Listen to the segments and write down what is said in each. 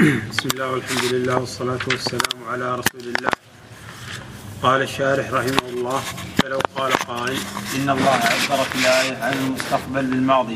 بسم الله والحمد لله والصلاة والسلام على رسول الله. قال الشارح رحمه الله: فلو قال قائل إن الله عبر في الآية عن المستقبل للماضي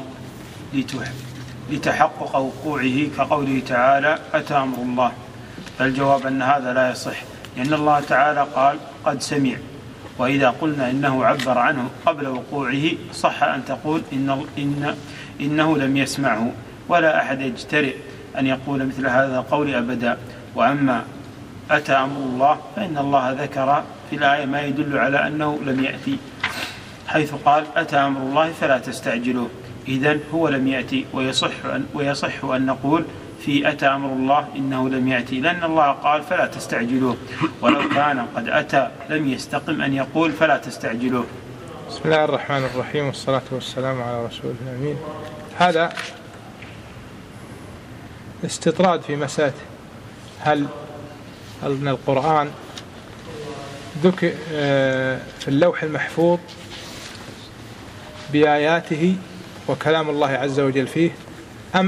لتحقق وقوعه كقوله تعالى: أتى أمر الله، فالجواب أن هذا لا يصح، لأن الله تعالى قال: قد سمع. وإذا قلنا إنه عبر عنه قبل وقوعه صح أن تقول إنه لم يسمعه، ولا أحد يجترئ أن يقول مثل هذا القول أبدا. وأما أتى أمر الله فإن الله ذكر في الآية ما يدل على أنه لم يأتي، حيث قال: أتى أمر الله فلا تستعجلوه. إذن هو لم يأتي، ويصح أن نقول في أتى أمر الله إنه لم يأتي، لأن الله قال: فلا تستعجلوه، ولو كان قد أتى لم يستقم أن يقول فلا تستعجلوه. بسم الله الرحمن الرحيم، والصلاة والسلام على رسول الأمين. هذا استطراد في مسألة هل أن القرآن ذكر في اللوح المحفوظ بآياته وكلام الله عز وجل فيه، أم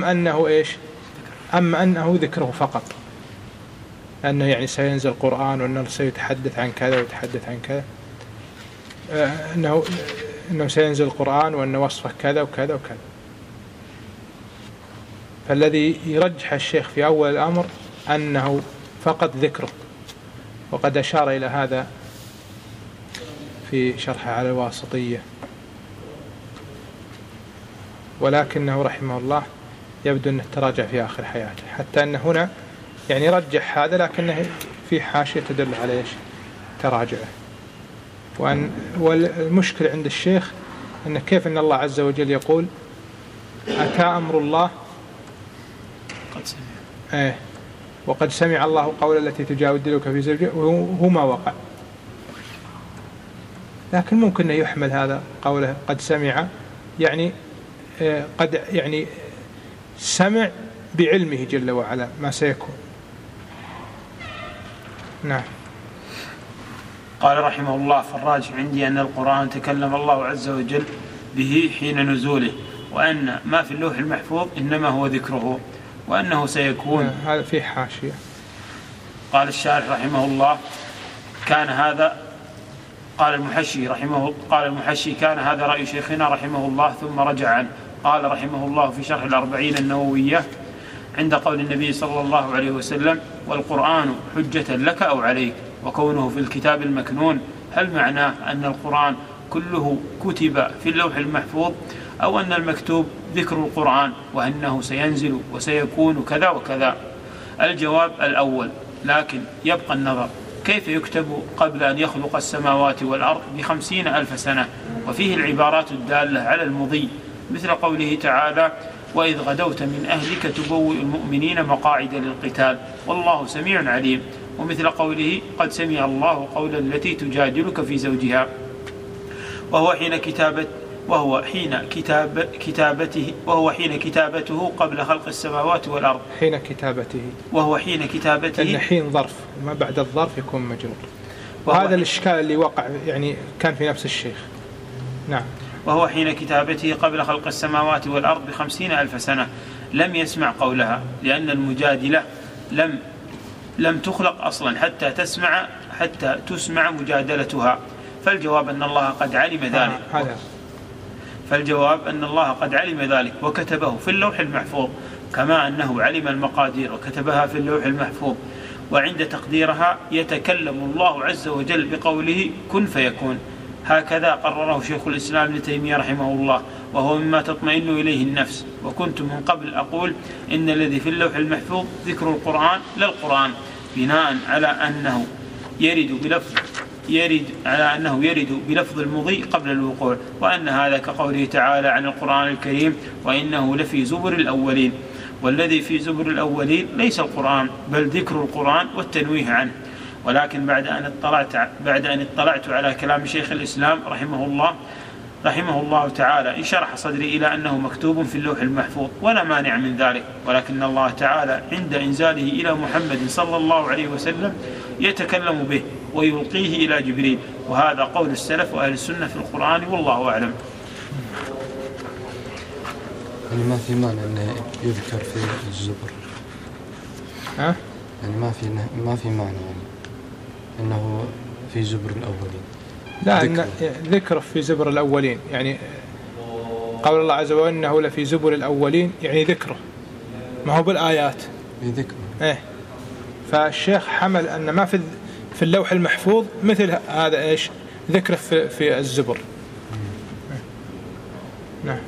أنه ذكره فقط، أنه يعني سينزل القرآن وأنه سيتحدث عن كذا ويتحدث عن كذا، أنه سينزل القرآن وأنه وصفه كذا وكذا وكذا. فالذي يرجح الشيخ في أول الأمر أنه فقط ذكره، وقد أشار إلى هذا في شرحه على الواسطية، ولكنه رحمه الله يبدو أنه تراجع في آخر حياته، حتى أنه هنا يعني رجح هذا، لكنه في حاشية تدل على تراجعه. والمشكلة عند الشيخ أن كيف أن الله عز وجل يقول: أتى أمر الله وقد سمع الله قول التي تجادلك في زوجها، وهو ما وقع. لكن ممكن أن يحمل هذا قوله قد سمع يعني قد يعني سمع بعلمه جل وعلا ما سيكون. نعم. قال رحمه الله: فالراجح عندي أن القرآن تكلم الله عز وجل به حين نزوله، وأن ما في اللوح المحفوظ إنما هو ذكره، وأنه سيكون. هذا في حاشية. قال الشارح رحمه الله: كان هذا قال المحشي كان هذا رأي شيخنا رحمه الله، ثم رجع عنه. قال رحمه الله في شرح الأربعين النووية عند قول النبي صلى الله عليه وسلم: والقرآن حجة لك أو عليك، وكونه في الكتاب المكنون، هل معناه أن القرآن كله كتب في اللوح المحفوظ، أو أن المكتوب ذكر القرآن وأنه سينزل وسيكون كذا وكذا؟ الجواب الأول، لكن يبقى النظر كيف يكتب قبل أن يخلق السماوات والأرض ب50,000 سنة، وفيه العبارات الدالة على المضي، مثل قوله تعالى: وإذ غدوت من أهلك تبوئ المؤمنين مقاعد للقتال والله سميع عليم، ومثل قوله: قد سمع الله قول التي تجادلك في زوجها، وهو حين كتابته قبل خلق السماوات والأرض. وهو حين كتابته لأن حين ظرف، ما بعد الظرف يكون مجرور، وهذا الإشكال اللي وقع يعني كان في نفس الشيخ. نعم. وهو حين كتابته قبل خلق السماوات والأرض ب50,000 سنة لم يسمع قولها، لأن المجادلة لم تخلق أصلا حتى تسمع مجادلتها. فالجواب أن الله قد علم ذلك وكتبه في اللوح المحفوظ، كما أنه علم المقادير وكتبها في اللوح المحفوظ، وعند تقديرها يتكلم الله عز وجل بقوله: كن فيكون. هكذا قرره شيخ الإسلام ابن تيمية رحمه الله، وهو مما تطمئن إليه النفس. وكنت من قبل أقول إن الذي في اللوح المحفوظ ذكر القرآن لا القرآن، بناء على أنه يرد بلفظ المضي قبل الوقوع، وأن هذا كقوله تعالى عن القرآن الكريم: وإنه لفي زبر الأولين. والذي في زبر الأولين ليس القرآن، بل ذكر القرآن والتنويه عنه. ولكن بعد أن اطلعت على كلام شيخ الإسلام رحمه الله تعالى انشرح صدري إلى أنه مكتوب في اللوح المحفوظ، ولا مانع من ذلك، ولكن الله تعالى عند إنزاله إلى محمد صلى الله عليه وسلم يتكلم به ويلقيه إلى جبريل، وهذا قول السلف وأهل السنة في القرآن، والله أعلم. يعني ما في معنى أنه يذكر في الزبر. ها؟ يعني ما في معنى يعني أنه في زبر الأولين. لا، ذكر في زبر الأولين، يعني قول الله عز وجل إنه لفي زبر الأولين، يعني ذكره ما هو بالآيات، ذكره. فالشيخ حمل أن ما في اللوح المحفوظ مثل هذا إيش ذكره في الزبر. نعم،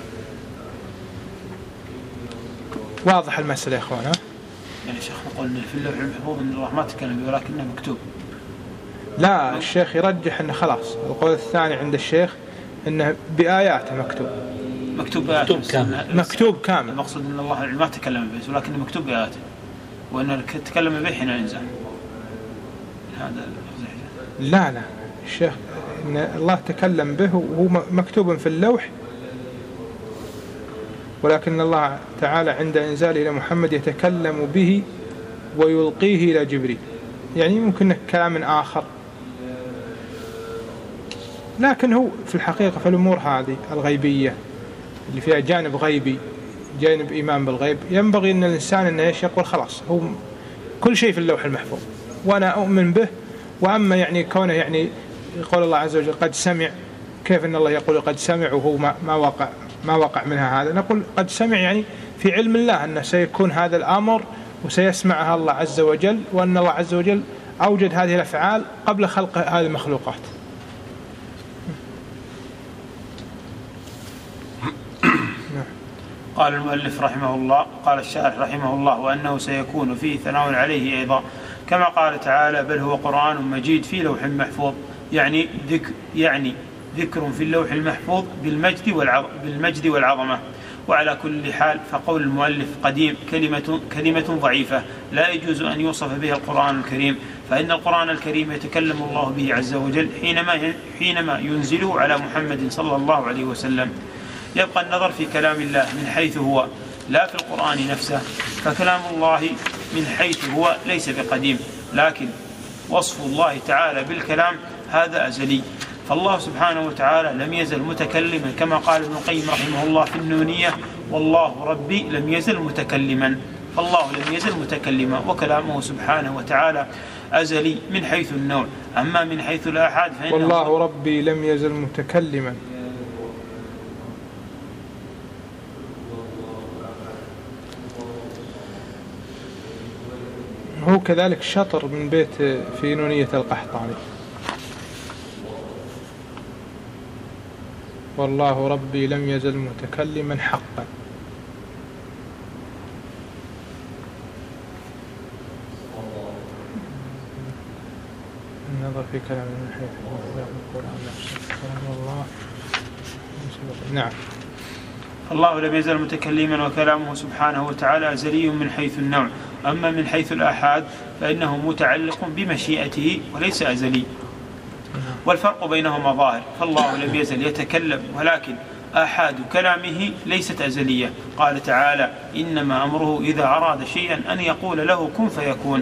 واضح المسألة يا أخوانا. يعني الشيخ نقول في اللوح المحفوظ إن الله ما تكلم به ولكنه مكتوب. لا، الشيخ يرجح أنه خلاص القول الثاني عند الشيخ أنه بآياته مكتوب كامل. المقصود أن الله ما تكلم به ولكنه مكتوب بآياته، وأن تكلم به حين ينزل. هذا لا الشيخ إن الله تكلم به وهو مكتوب في اللوح، ولكن الله تعالى عند إنزاله إلى محمد يتكلم به ويلقيه إلى جبريل، يعني ممكن كلام آخر، لكن هو في الحقيقة في الأمور هذه الغيبية اللي فيها جانب غيبي، جانب إيمان بالغيب، ينبغي أن الإنسان أنه يقول خلاص هو كل شيء في اللوح المحفوظ وأنا أؤمن به. وأما يعني كونه يعني يقول الله عز وجل قد سمع، كيف أن الله يقول قد سمع وهو ما وقع منها هذا؟ نقول قد سمع يعني في علم الله أنه سيكون هذا الأمر وسيسمعها الله عز وجل، وأن الله عز وجل أوجد هذه الأفعال قبل خلق هذه المخلوقات. قال المؤلف رحمه الله، قال الشارح رحمه الله: وأنه سيكون فيه ثناء عليه أيضا، كما قال تعالى: بل هو قرآن مجيد في لوح محفوظ، يعني ذكر في اللوح المحفوظ بالمجد والعظمة. وعلى كل حال فقول المؤلف قديم كلمة ضعيفة لا يجوز أن يوصف به القرآن الكريم، فإن القرآن الكريم يتكلم الله به عز وجل حينما ينزله على محمد صلى الله عليه وسلم. يبقى النظر في كلام الله من حيث هو لا في القرآن نفسه، فكلام الله من حيث هو ليس بقديم، لكن وصف الله تعالى بالكلام هذا أزلي، فالله سبحانه وتعالى لم يزل متكلما، كما قال ابن القيم رحمه الله في النونية: والله ربي لم يزل متكلما، فالله لم يزل متكلما، وكلامه سبحانه وتعالى أزلي من حيث النوع. أما من حيث الآحاد فإنه والله ربي لم يزل متكلما، هو كذلك شطر من بيت في نونية القحطاني: والله ربي لم يزل متكلما حقا. النظر في كلام من حيث القرآن نفسه كلام الله. نعم، الله لم يزل متكلما وكلامه سبحانه وتعالى أزلي من حيث النوع. أما من حيث الآحاد فإنه متعلق بمشيئته وليس أزلي، والفرق بينهما ظاهر، فالله لم يزل يتكلم، ولكن آحاد كلامه ليست أزلية. قال تعالى: إنما أمره إذا أراد شيئا أن يقول له كن فيكون،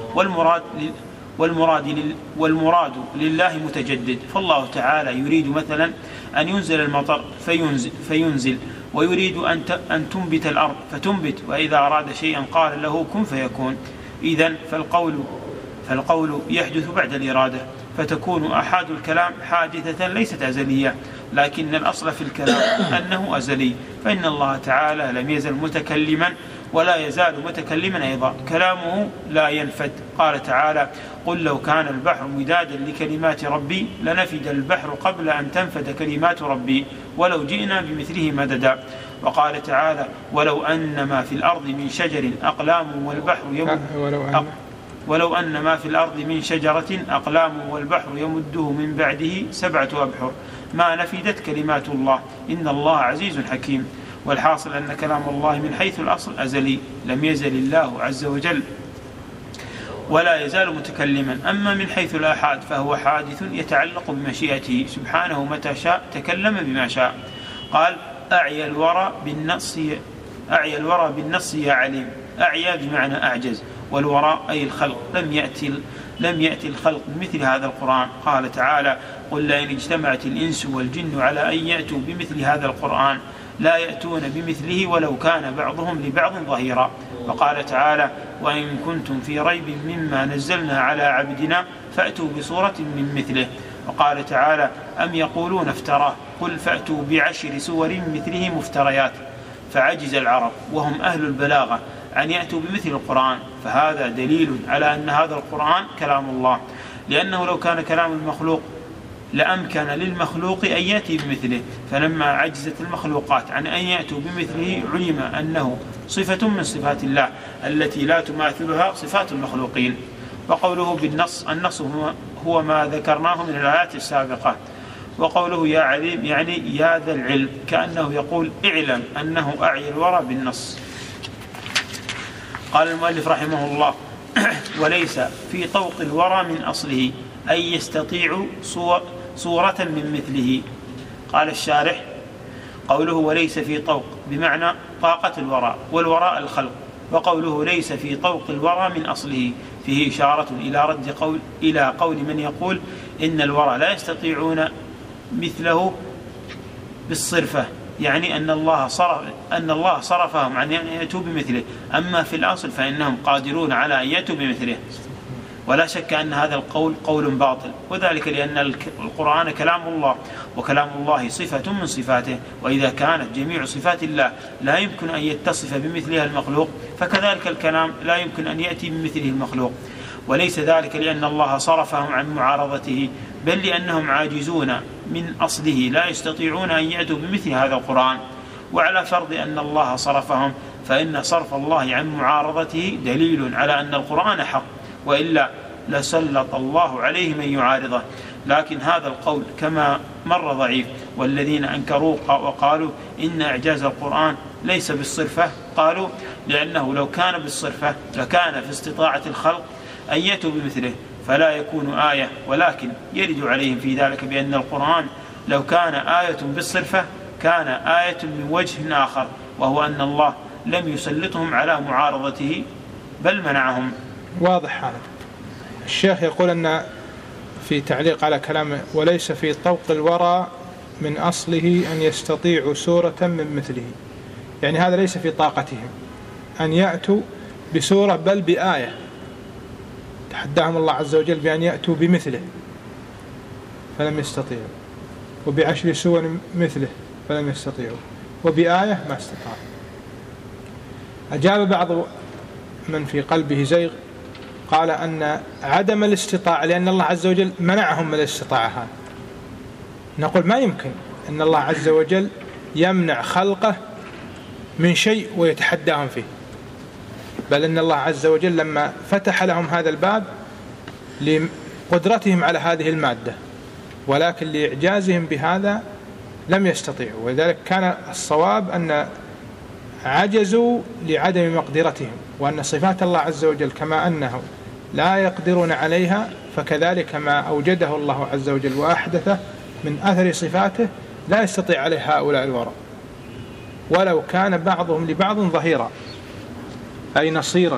والمراد لله متجدد، فالله تعالى يريد مثلا أن ينزل المطر فينزل، ويريد أن تنبت الأرض فتنبت، وإذا أراد شيئا قال له كن فيكون. إذن فالقول يحدث بعد الإرادة، فتكون آحاد الكلام حادثة ليست أزلية، لكن الأصل في الكلام أنه أزلي، فإن الله تعالى لم يزل متكلما ولا يزال متكلما أيضا، كلامه لا ينفد. قال تعالى: قل لو كان البحر مدادا لكلمات ربي لنفد البحر قبل أن تنفد كلمات ربي ولو جئنا بمثله مددا. وقال تعالى: ولو أن ما في الأرض من شجر أقلام ولو أن ما في الأرض من شجرة أقلام والبحر يمده من بعده 7 أبحر ما نفدت كلمات الله إن الله عزيز حكيم. والحاصل أن كلام الله من حيث الأصل أزلي، لم يزل الله عز وجل ولا يزال متكلما. أما من حيث الآحاد فهو حادث يتعلق بمشيئته سبحانه، متى شاء تكلم بما شاء. قال: أعيا الورى بالنص يا عليم. أعيا بمعنى أعجز، والوراء أي الخلق، لم يأتي الخلق بمثل هذا القرآن. قال تعالى: قل لئن اجتمعت الإنس والجن على أن يأتوا بمثل هذا القرآن لا يأتون بمثله ولو كان بعضهم لبعض ظهيرا. وقال تعالى: وإن كنتم في ريب مما نزلنا على عبدنا فأتوا بسورة من مثله. وقال تعالى: أم يقولون افتراه قل فأتوا ب10 سور مثله مفتريات. فعجز العرب وهم أهل البلاغة أن يأتوا بمثل القرآن، فهذا دليل على أن هذا القرآن كلام الله، لأنه لو كان كلام المخلوق لأمكن للمخلوق أن يأتي بمثله، فلما عجزت المخلوقات عن أن يأتوا بمثله علم أنه صفة من صفات الله التي لا تماثلها صفات المخلوقين. وقوله بالنص، النص هو ما ذكرناه من الآيات السابقة. وقوله يا عليم يعني يا ذا العلم، كأنه يقول اعلم أنه أعي الورى بالنص. قال المؤلف رحمه الله: وليس في طوق الورى من أصله أن يستطيع صورة من مثله. قال الشارح: قوله وليس في طوق بمعنى طاقة الورى، والوراء الخلق. وقوله ليس في طوق الورى من أصله فيه إشارة إلى قول من يقول إن الورى لا يستطيعون مثله بالصرفة، يعني أن الله صرفهم عن أن يأتوا بمثله، أما في الأصل فإنهم قادرون على أن يأتوا بمثله. ولا شك أن هذا القول قول باطل، وذلك لأن القرآن كلام الله، وكلام الله صفة من صفاته، وإذا كانت جميع صفات الله لا يمكن أن يتصف بمثلها المخلوق، فكذلك الكلام لا يمكن أن يأتي بمثله المخلوق. وليس ذلك لأن الله صرفهم عن معارضته، بل لأنهم عاجزون من أصله لا يستطيعون أن يأتوا بمثل هذا القرآن. وعلى فرض أن الله صرفهم، فإن صرف الله عن معارضته دليل على أن القرآن حق، وإلا لسلط الله عليه من يعارضه. لكن هذا القول كما مر ضعيف، والذين أنكروا وقالوا إن إعجاز القرآن ليس بالصرفة، قالوا لأنه لو كان بالصرفة لكان في استطاعة الخلق أن يأتوا بمثله فلا يكون آية، ولكن يرد عليهم في ذلك بأن القرآن لو كان آية بالصرفة كان آية من وجه آخر، وهو أن الله لم يسلطهم على معارضته بل منعهم. واضح هذا. الشيخ يقول أن في تعليق على كلامه: وليس في طوق الورى من أصله أن يستطيعوا سورة من مثله، يعني هذا ليس في طاقتهم أن يأتوا بسورة بل بآية، تحداهم الله عز وجل بأن يأتوا بمثله فلم يستطيعوا، وب10 سور مثله فلم يستطيعوا، وبآية ما استطاعوا. أجاب بعض من في قلبه زيغ قال أن عدم الاستطاعة لأن الله عز وجل منعهم من الاستطاعة هذا. نقول ما يمكن أن الله عز وجل يمنع خلقه من شيء ويتحداهم فيه، بل أن الله عز وجل لما فتح لهم هذا الباب لقدرتهم على هذه المادة، ولكن لإعجازهم بهذا لم يستطيعوا. ولذلك كان الصواب أن عجزوا لعدم مقدرتهم، وأن صفات الله عز وجل كما أنه لا يقدرون عليها، فكذلك ما أوجده الله عز وجل وأحدثه من أثر صفاته لا يستطيع عليه هؤلاء الورى، ولو كان بعضهم لبعض ظهيرا أي نصيرا.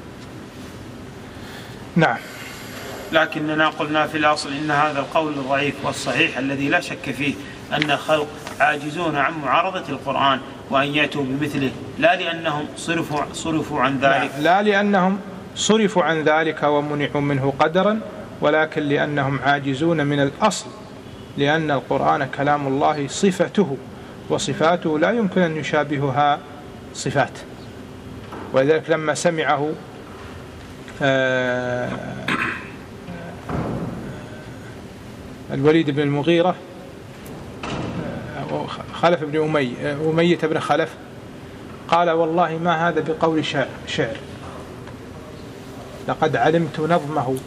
نعم. لكننا قلنا في الأصل إن هذا القول الضعيف، والصحيح الذي لا شك فيه أن الخلق عاجزون عن معارضة القرآن وأن يأتوا بمثله، لا لأنهم صرفوا عن ذلك، لا لأنهم صرفوا عن ذلك ومنعوا منه قدرا، ولكن لأنهم عاجزون من الأصل، لأن القرآن كلام الله صفته، وصفاته لا يمكن أن يشابهها صفات. ولذلك لما سمعه الوليد بن المغيرة خلف بن أمية بن خلف قال: والله ما هذا بقول شعر، لقد علمت نظمه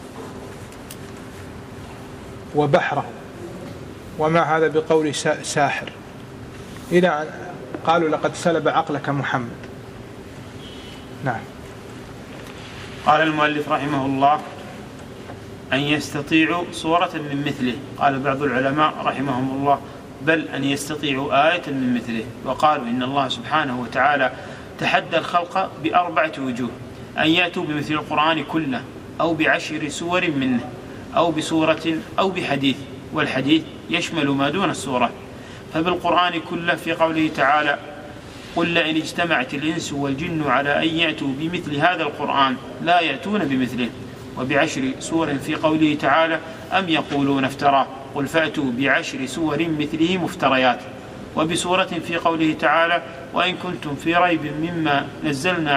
وبحره، وما هذا بقول ساحر، إلى أن قالوا: لقد سلب عقلك محمد. نعم. قال المؤلف رحمه الله: أن يستطيعوا صورة من مثله. قال بعض العلماء رحمهم الله: بل أن يستطيعوا آية من مثله. وقالوا إن الله سبحانه وتعالى تحدى الخلق ب4 وجوه: أن يأتوا بمثل القرآن كله، أو ب10 سور منه، أو بسورة، أو بحديث، والحديث يشمل ما دون السورة. فبالقرآن كله في قوله تعالى: قل لئن اجتمعت الإنس والجن على أن يأتوا بمثل هذا القرآن لا يأتون بمثله. وب10 سور في قوله تعالى أم يقولون افتراه قل فأتوا ب10 سور مثله مفتريات. وبسورة في قوله تعالى وإن كنتم في ريب مما نزلنا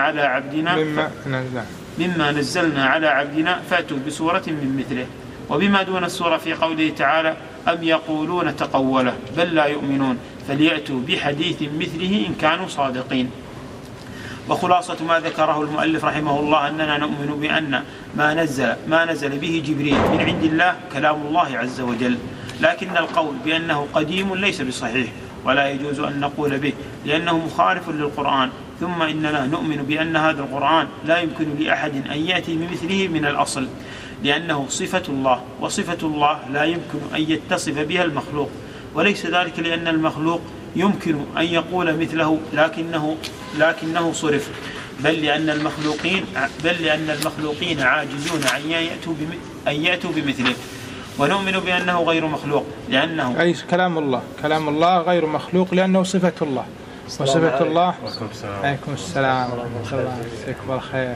على عبدنا فأتوا بسورة من مثله. وبما دون السورة في قوله تعالى أم يقولون تقوله بل لا يؤمنون فليأتوا بحديث مثله إن كانوا صادقين. وخلاصة ما ذكره المؤلف رحمه الله أننا نؤمن بأن ما نزل به جبريل من عند الله كلام الله عز وجل، لكن القول بأنه قديم ليس بصحيح ولا يجوز أن نقول به لأنه مخالف للقرآن. ثم إننا نؤمن بأن هذا القرآن لا يمكن لأحد أن يأتي بمثله من الأصل، لأنه صفة الله، وصفة الله لا يمكن أن يتصف بها المخلوق، وليس ذلك لأن المخلوق يمكن أن يقول مثله لكنه صرف، بل لأن المخلوقين عاجزون أن يأتوا بمثله. ونؤمن بأنه غير مخلوق لأنه أي كلام الله غير مخلوق لأنه صفة الله، وصفة الله عليكم السلام ورحمة الله وبركاته الخير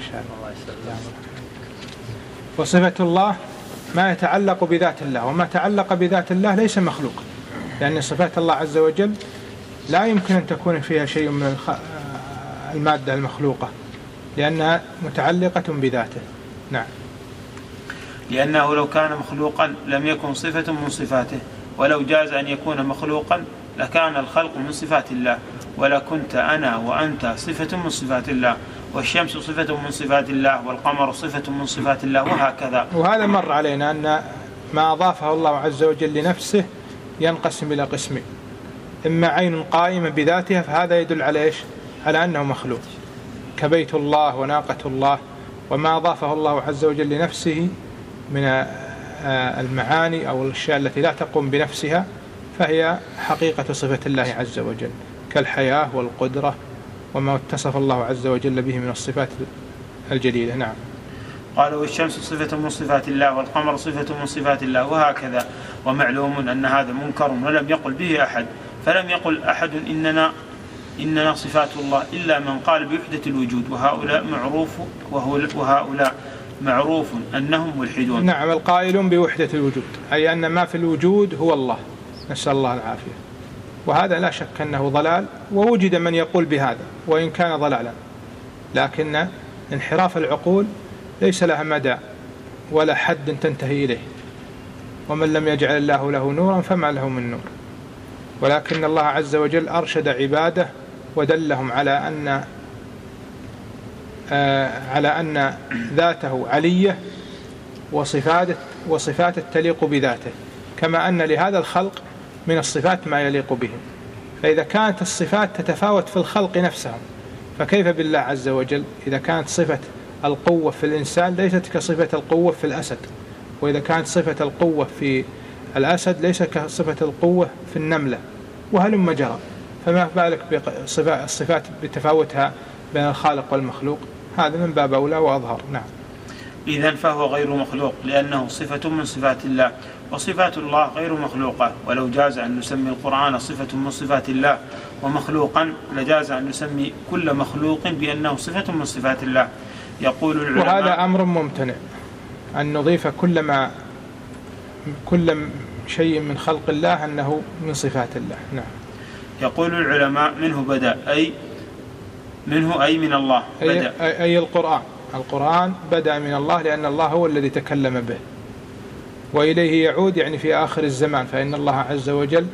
وصفة الله ما يتعلق بذات الله، وما تعلق بذات الله ليس مخلوق، لأن صفات الله عز وجل لا يمكن أن تكون فيها شيء من المادة المخلوقة لأنها متعلقة بذاته. نعم. لأنه لو كان مخلوقا لم يكن صفة من صفاته، ولو جاز أن يكون مخلوقا لكان الخلق من صفات الله، ولكنت أنا وأنت صفة من صفات الله، والشمس صفة من صفات الله، والقمر صفة من صفات الله، وهكذا. وهذا مر علينا أن ما أضافه الله عز وجل لنفسه ينقسم إلى قسمين: إما عين قائمة بذاتها فهذا يدل على إيش؟ على أنه مخلوق كبيت الله وناقة الله، وما أضافه الله عز وجل لنفسه من المعاني أو الأشياء التي لا تقوم بنفسها فهي حقيقة صفة الله عز وجل كالحياة والقدرة وما اتصف الله عز وجل به من الصفات الجليلة. نعم. قال والشمس صفة من صفات الله، والقمر صفة من صفات الله، وهكذا. ومعلوم أن هذا منكر ولم يقل به أحد، فلم يقل أحد إننا صفات الله إلا من قال بوحدة الوجود، وهؤلاء معروف أنهم ملحدون. نعم، القائلون بوحدة الوجود أي أن ما في الوجود هو الله، نسأل الله العافية، وهذا لا شك أنه ضلال، ووجد من يقول بهذا وإن كان ضلالا، لكن انحراف العقول ليس لها مدى ولا حد تنتهي إليه، ومن لم يجعل الله له نورا فما له من نور. ولكن الله عز وجل أرشد عباده ودلهم على أن ذاته علية وصفاته تليق بذاته، كما أن لهذا الخلق من الصفات ما يليق بهم. فإذا كانت الصفات تتفاوت في الخلق نفسهم فكيف بالله عز وجل؟ إذا كانت صفة القوة في الإنسان ليست كصفة القوة في الأسد، وإذا كانت صفة القوة في الأسد ليس كصفة القوة في النملة، وهلم جرى، فما بالك بالصفات بتفاوتها بين الخالق والمخلوق؟ هذا من باب أولى وأظهر. نعم. إذن فهو غير مخلوق لأنه صفة من صفات الله، وصفات الله غير مخلوقة. ولو جاز أن نسمي القرآن صفة من صفات الله ومخلوقا لجاز أن نسمي كل مخلوق بأنه صفة من صفات الله. يقول العلماء، وهذا أمر ممتنع أن نضيف كل شيء من خلق الله أنه من صفات الله. نعم. يقول العلماء منه بدأ أي من الله بدأ، أي القرآن بدأ من الله، لأن الله هو الذي تكلم به، وإليه يعود يعني في آخر الزمان، فإن الله عز وجل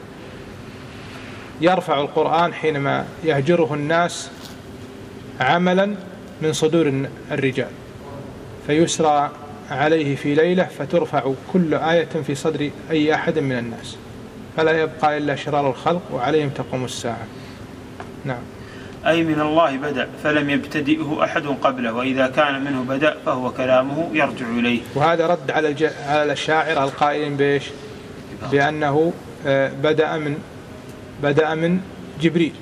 يرفع القرآن حينما يهجره الناس عملا من صدور الرجال، فيسرى عليه في ليلة فترفع كل آية في صدر أي أحد من الناس، فلا يبقى إلا شرار الخلق وعليهم تقوم الساعة. نعم. أي من الله بدأ فلم يبتدئه أحد قبله، وإذا كان منه بدأ فهو كلامه يرجع إليه. وهذا رد على الأشاعرة القائلين بإيش؟ بأنه بدأ من جبريل،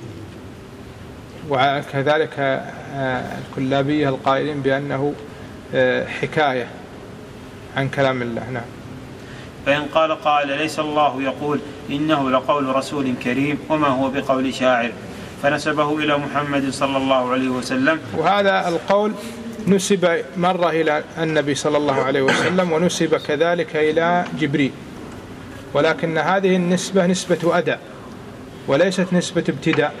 وكذلك الكلابية القائلين بأنه حكاية عن كلام الله. نعم. فإن قال ليس الله يقول إنه لقول رسول كريم وما هو بقول شاعر، فنسبه إلى محمد صلى الله عليه وسلم. وهذا القول نسب مرة إلى النبي صلى الله عليه وسلم ونسب كذلك إلى جبريل، ولكن هذه النسبة نسبة أداء وليست نسبة ابتداء.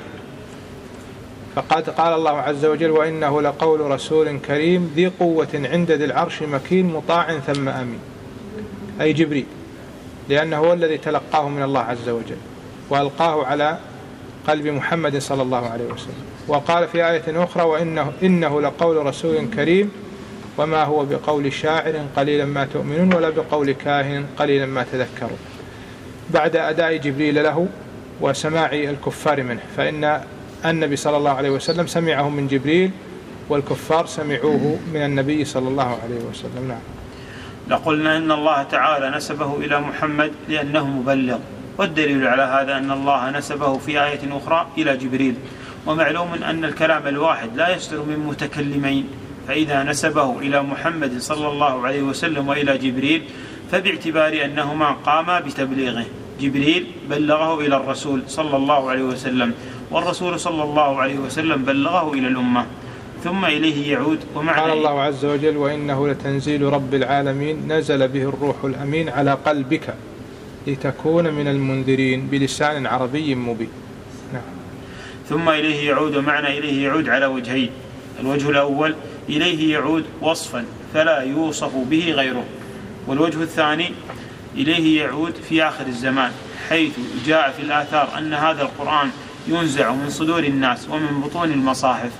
فقد قال الله عز وجل: وإنه لقول رسول كريم ذي قوة عند ذي العرش مكين مطاع ثم أمين، أي جبريل، لأنه هو الذي تلقاه من الله عز وجل وألقاه على قلب محمد صلى الله عليه وسلم. وقال في آية أخرى: وإنه لقول رسول كريم وما هو بقول شاعر قليلا ما تؤمنون ولا بقول كاهن قليلا ما تذكرون، بعد أداء جبريل له وسماع الكفار منه، فإن النبي صلى الله عليه وسلم سمعه من جبريل والكفار سمعوه من النبي صلى الله عليه وسلم. نعم. لقلنا إن الله تعالى نسبه إلى محمد لأنه مبلغ، والدليل على هذا أن الله نسبه في آية أخرى إلى جبريل. ومعلوم أن الكلام الواحد لا يصدر من متكلمين، فإذا نسبه إلى محمد صلى الله عليه وسلم وإلى جبريل فباعتبار أنهما قاما بتبليغه، جبريل بلغه إلى الرسول صلى الله عليه وسلم، والرسول صلى الله عليه وسلم بلغه إلى الأمة، ثم إليه يعود. قال الله عز وجل: وإنه لتنزيل رب العالمين نزل به الروح الأمين على قلبك لتكون من المنذرين بلسان عربي مبين. نعم. ثم إليه يعود، ومعنى إليه يعود على وجهين: الوجه الأول إليه يعود وصفا فلا يوصف به غيره، والوجه الثاني إليه يعود في آخر الزمان، حيث جاء في الآثار أن هذا القرآن ينزع من صدور الناس ومن بطون المصاحف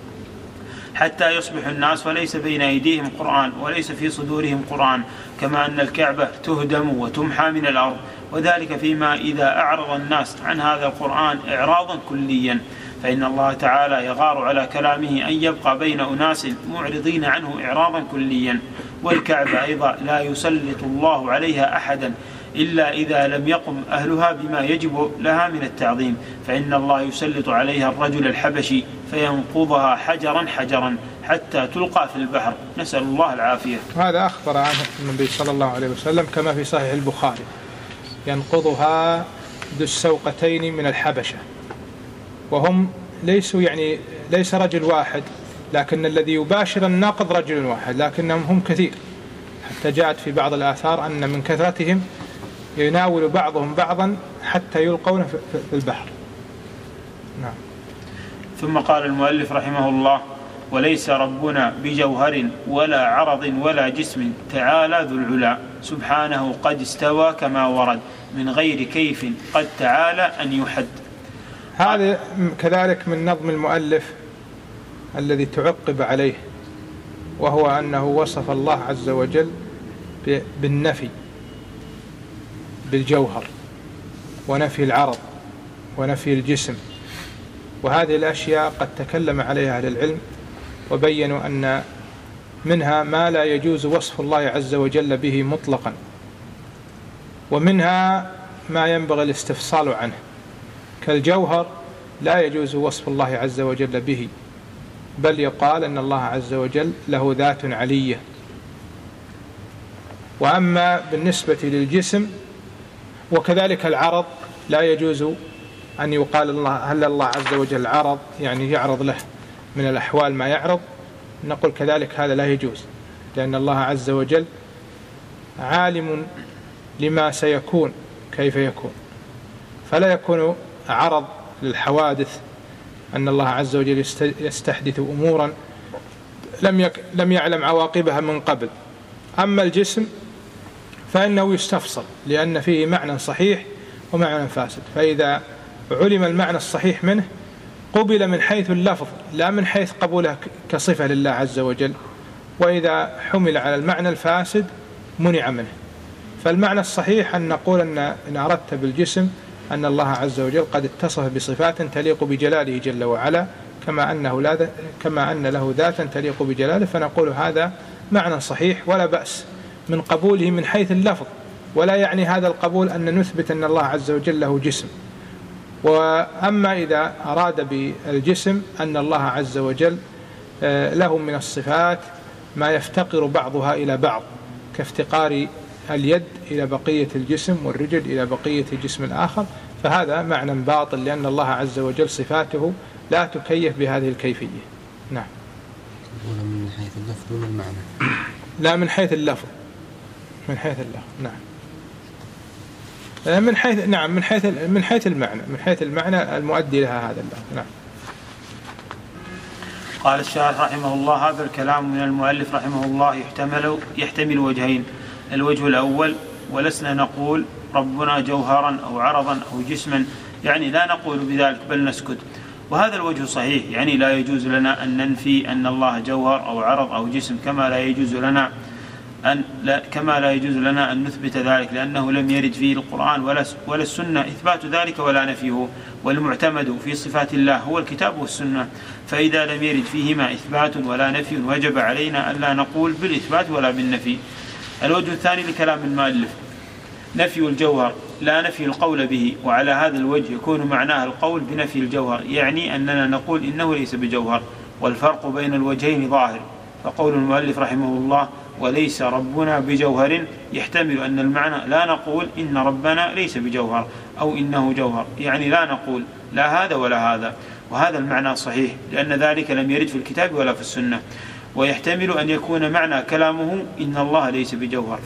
حتى يصبح الناس وليس بين أيديهم قرآن وليس في صدورهم قرآن، كما أن الكعبة تهدم وتمحى من الأرض، وذلك فيما إذا أعرض الناس عن هذا القرآن إعراضا كليا، فإن الله تعالى يغار على كلامه أن يبقى بين أناس معرضين عنه إعراضا كليا. والكعبة أيضا لا يسلط الله عليها أحدا إلا إذا لم يقم أهلها بما يجب لها من التعظيم، فإن الله يسلط عليها الرجل الحبشي فينقضها حجرا حجرا حتى تلقى في البحر، نسأل الله العافية. هذا أخبر عنه النبي صلى الله عليه وسلم كما في صحيح البخاري: ينقضها ذو السوقتين من الحبشة، وهم ليس رجل واحد، لكن الذي يباشر الناقض رجل واحد، لكنهم هم كثير، حتى جاءت في بعض الآثار أن من كثرتهم يناول بعضهم بعضا حتى يلقون في البحر. نعم. ثم قال المؤلف رحمه الله: وليس ربنا بجوهر ولا عرض ولا جسم، تعالى ذو العلا، سبحانه قد استوى كما ورد، من غير كيف قد تعالى أن يحد. هذا كذلك من نظم المؤلف الذي تعقب عليه، وهو أنه وصف الله عز وجل بالنفي، بالجوهر، ونفي العرض، ونفي الجسم، وهذه الأشياء قد تكلم عليها أهل العلم وبينوا أن منها ما لا يجوز وصف الله عز وجل به مطلقا، ومنها ما ينبغي الاستفصال عنه، كالجوهر لا يجوز وصف الله عز وجل به، بل يقال أن الله عز وجل له ذات علية. وأما بالنسبة للجسم وكذلك العرض لا يجوز أن يقال الله هل الله عز وجل عرض، يعني يعرض له من الأحوال ما يعرض، نقول كذلك هذا لا يجوز، لأن الله عز وجل عالم لما سيكون كيف يكون، فلا يكون عرض للحوادث أن الله عز وجل يستحدث أمورا لم يعلم عواقبها من قبل. أما الجسم فإنه يستفصل، لأن فيه معنى صحيح ومعنى فاسد، فإذا علم المعنى الصحيح منه قبل من حيث اللفظ لا من حيث قبوله كصفة لله عز وجل، وإذا حمل على المعنى الفاسد منع منه. فالمعنى الصحيح أن نقول إن أردت بالجسم أن الله عز وجل قد اتصف بصفات تليق بجلاله جل وعلا، كما أن له ذاتا تليق بجلاله، فنقول هذا معنى صحيح ولا بأس من قبوله من حيث اللفظ، ولا يعني هذا القبول أن نثبت أن الله عز وجل له جسم. وأما إذا أراد بالجسم أن الله عز وجل له من الصفات ما يفتقر بعضها إلى بعض، كافتقار اليد إلى بقية الجسم والرجل إلى بقية الجسم الآخر، فهذا معنى باطل، لأن الله عز وجل صفاته لا تكيف بهذه الكيفية. نعم. من حيث اللفظ ولا المعنى؟ لا، من حيث اللفظ، من حيث اللفظ. نعم. من حيث نعم من حيث المعنى، من حيث المعنى المؤدي لها هذا اللفظ. نعم. قال الشارح رحمه الله: هذا الكلام من المؤلف رحمه الله يحتمل وجهين. الوجه الأول: ولسنا نقول ربنا جوهرا أو عرضا أو جسما، يعني لا نقول بذلك بل نسكت. وهذا الوجه صحيح، يعني لا يجوز لنا أن ننفي أن الله جوهر أو عرض أو جسم، كما لا يجوز لنا أن نثبت ذلك، لأنه لم يرد فيه القرآن ولا السنة إثبات ذلك ولا نفيه. والمعتمد في صفات الله هو الكتاب والسنة، فإذا لم يرد فيهما إثبات ولا نفي وجب علينا أن لا نقول بالإثبات ولا بالنفي. الوجه الثاني لكلام المؤلف: نفي الجوهر لا نفي القول به، وعلى هذا الوجه يكون معناه القول بنفي الجوهر، يعني أننا نقول إنه ليس بجوهر. والفرق بين الوجهين ظاهر، فقول المؤلف رحمه الله: وليس ربنا بجوهر، يحتمل أن المعنى لا نقول إن ربنا ليس بجوهر أو إنه جوهر، يعني لا نقول لا هذا ولا هذا، وهذا المعنى صحيح لأن ذلك لم يرد في الكتاب ولا في السنة. ويحتمل أن يكون معنى كلامه إن الله ليس بجوهر،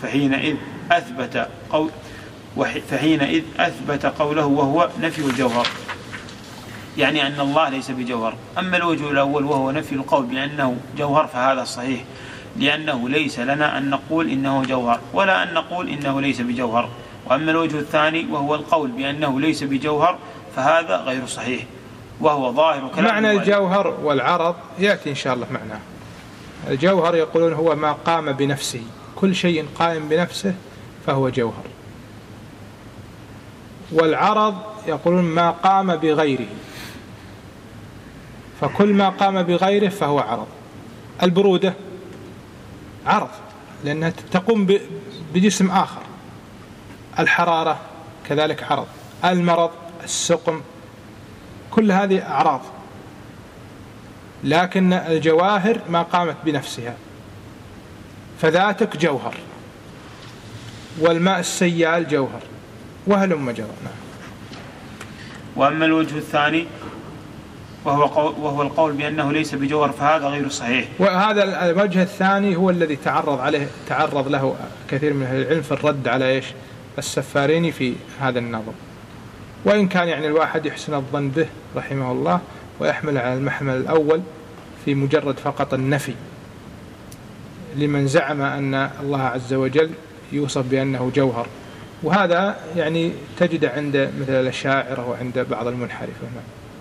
فحينئذ أثبت قوله وهو نفي الجوهر، يعني أن الله ليس بجوهر. أما الوجه الأول وهو نفي القول بأنه جوهر فهذا صحيح، لأنه ليس لنا أن نقول إنه جوهر ولا أن نقول إنه ليس بجوهر. وأما الوجه الثاني وهو القول بأنه ليس بجوهر فهذا غير صحيح، وهو ظاهر كلام معنى الجوهر والعرض يأتي إن شاء الله معناه. الجوهر يقولون هو ما قام بنفسه، كل شيء قائم بنفسه فهو جوهر. والعرض يقولون ما قام بغيره، فكل ما قام بغيره فهو عرض. البرودة عرض لأنها تقوم بجسم آخر، الحرارة كذلك عرض، المرض، السقم، كل هذه أعراض. لكن الجواهر ما قامت بنفسها، فذاتك جوهر، والماء السيال جوهر، وهلم جرى. وأما الوجه الثاني وهو القول بأنه ليس بجوهر فهذا غير صحيح. وهذا الوجه الثاني هو الذي تعرض له كثير من أهل العلم في الرد على السفاريني في هذا النظر، وإن كان يعني الواحد يحسن الظن به رحمه الله ويحمل على المحمل الأول في مجرد فقط النفي، لمن زعم أن الله عز وجل يوصف بأنه جوهر. وهذا يعني تجد عند مثل الأشاعرة وعند بعض المنحرفين.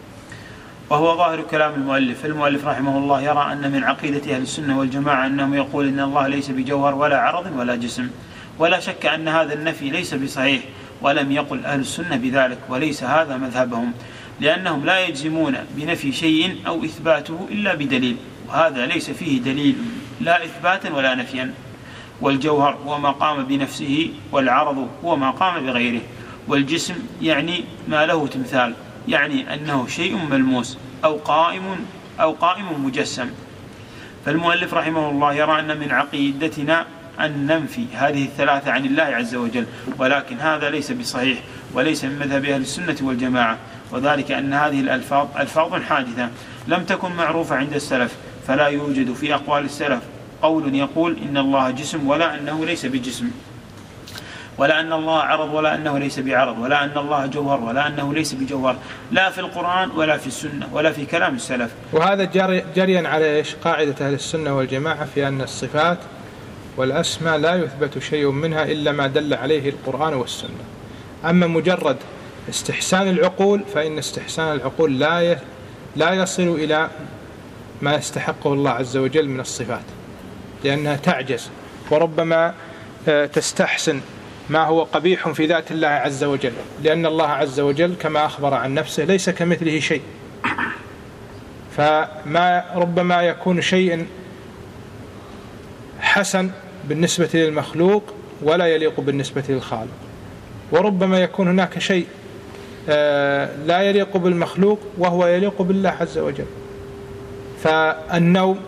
وهو ظاهر كلام المؤلف رحمه الله يرى أن من عقيدة أهل السنة والجماعة أنهم يقول إن الله ليس بجوهر ولا عرض ولا جسم. ولا شك أن هذا النفي ليس بصحيح، ولم يقل أهل السنة بذلك، وليس هذا مذهبهم، لأنهم لا يجزمون بنفي شيء أو إثباته إلا بدليل، وهذا ليس فيه دليل لا إثباتا ولا نفيا. والجوهر هو ما قام بنفسه، والعرض هو ما قام بغيره، والجسم يعني ما له تمثال، يعني أنه شيء ملموس أو قائم مجسم. فالمؤلف رحمه الله يرى أن من عقيدتنا أن ننفي هذه الثلاثة عن الله عز وجل، ولكن هذا ليس بصحيح وليس من مذهب أهل السنة والجماعة، وذلك أن هذه الألفاظ ألفاظ حادثة لم تكن معروفة عند السلف، فلا يوجد في أقوال السلف قول يقول إن الله جسم ولا أنه ليس بجسم، ولا أن الله عرض ولا أنه ليس بعرض، ولا أن الله جوهر ولا أنه ليس بجوهر، لا في القرآن ولا في السنة ولا في كلام السلف. وهذا جريا على قاعدة أهل السنة والجماعة في أن الصفات والأسماء لا يثبت شيء منها إلا ما دل عليه القرآن والسنة. أما مجرد استحسان العقول فإن استحسان العقول لا يصل إلى ما يستحقه الله عز وجل من الصفات، لأنها تعجز، وربما تستحسن ما هو قبيح في ذات الله عز وجل، لأن الله عز وجل كما أخبر عن نفسه ليس كمثله شيء، فما ربما يكون شيء حسن بالنسبة للمخلوق ولا يليق بالنسبة للخالق، وربما يكون هناك شيء لا يليق بالمخلوق وهو يليق بالله عز وجل. فالنوم